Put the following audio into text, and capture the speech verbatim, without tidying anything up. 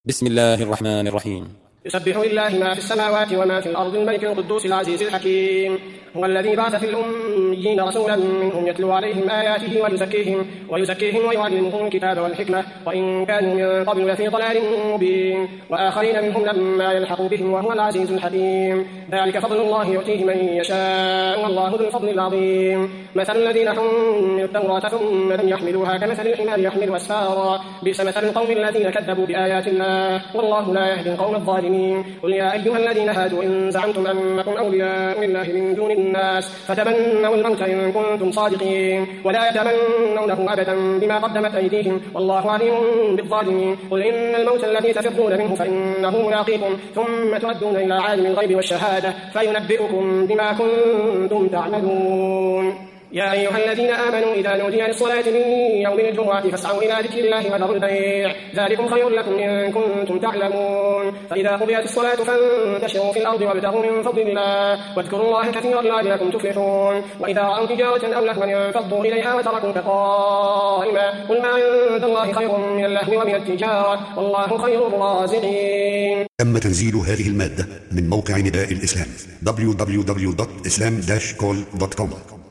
بسم الله الرحمن الرحيم. يسبح لله ما في السماوات وما في الأرض الملك القدوس العزيز الحكيم. هو الذي بعث في الأميين رسولا منهم يتلو عليهم آياته ويزكيهم, ويزكيهم ويعلمهم الكتاب والحكمة وإن كانوا من قبل لفي ضلال مبين وآخرين منهم لما يلحقوا بهم وهو العزيز الحكيم. ذلك فضل الله يؤتيه من يشاء والله ذو الفضل العظيم. مثل الذين حملوا التوراة ثم لم يحملوها كمثل الحمار يحمل أسفارا بئس مثل القوم الذين كذبوا بآيات الله والله لا يهدي القوم الظالمين. قل يا أيها الذين هادوا إن زعمتم أنكم أولياء لله من دون الناس فتمنوا الموت إن كنتم صادقين ولا يتمنونه أبدا بما قدمت أيديهم والله عليم بالظالمين. قل إن الموت الذي تفرون منه فإنه ملاقيكم ثم تردون إلى عالم الغيب والشهادة فينبئكم بما كنتم تعملون. يا أيها الذين آمنوا إذا نودي للصلاة من يوم الجمعة فاسعوا إلى ذكر الله وذروا البيع ذلكم خير لكم إن كنتم تعلمون. فإذا قضيت الصلاة فانتشروا في الأرض وابتغوا من فضل الله واذكروا الله كثيرا لعلكم تفلحون. وإذا رأوا تجارة أو لهوا انفضوا إليها وتركوك قائما قل ما عند الله خير من اللهو ومن التجارة والله خير الرازقين. تم تنزيل هذه المادة من موقع نداء الإسلام دبليو دبليو دبليو دوت إسلام داش كول دوت كوم.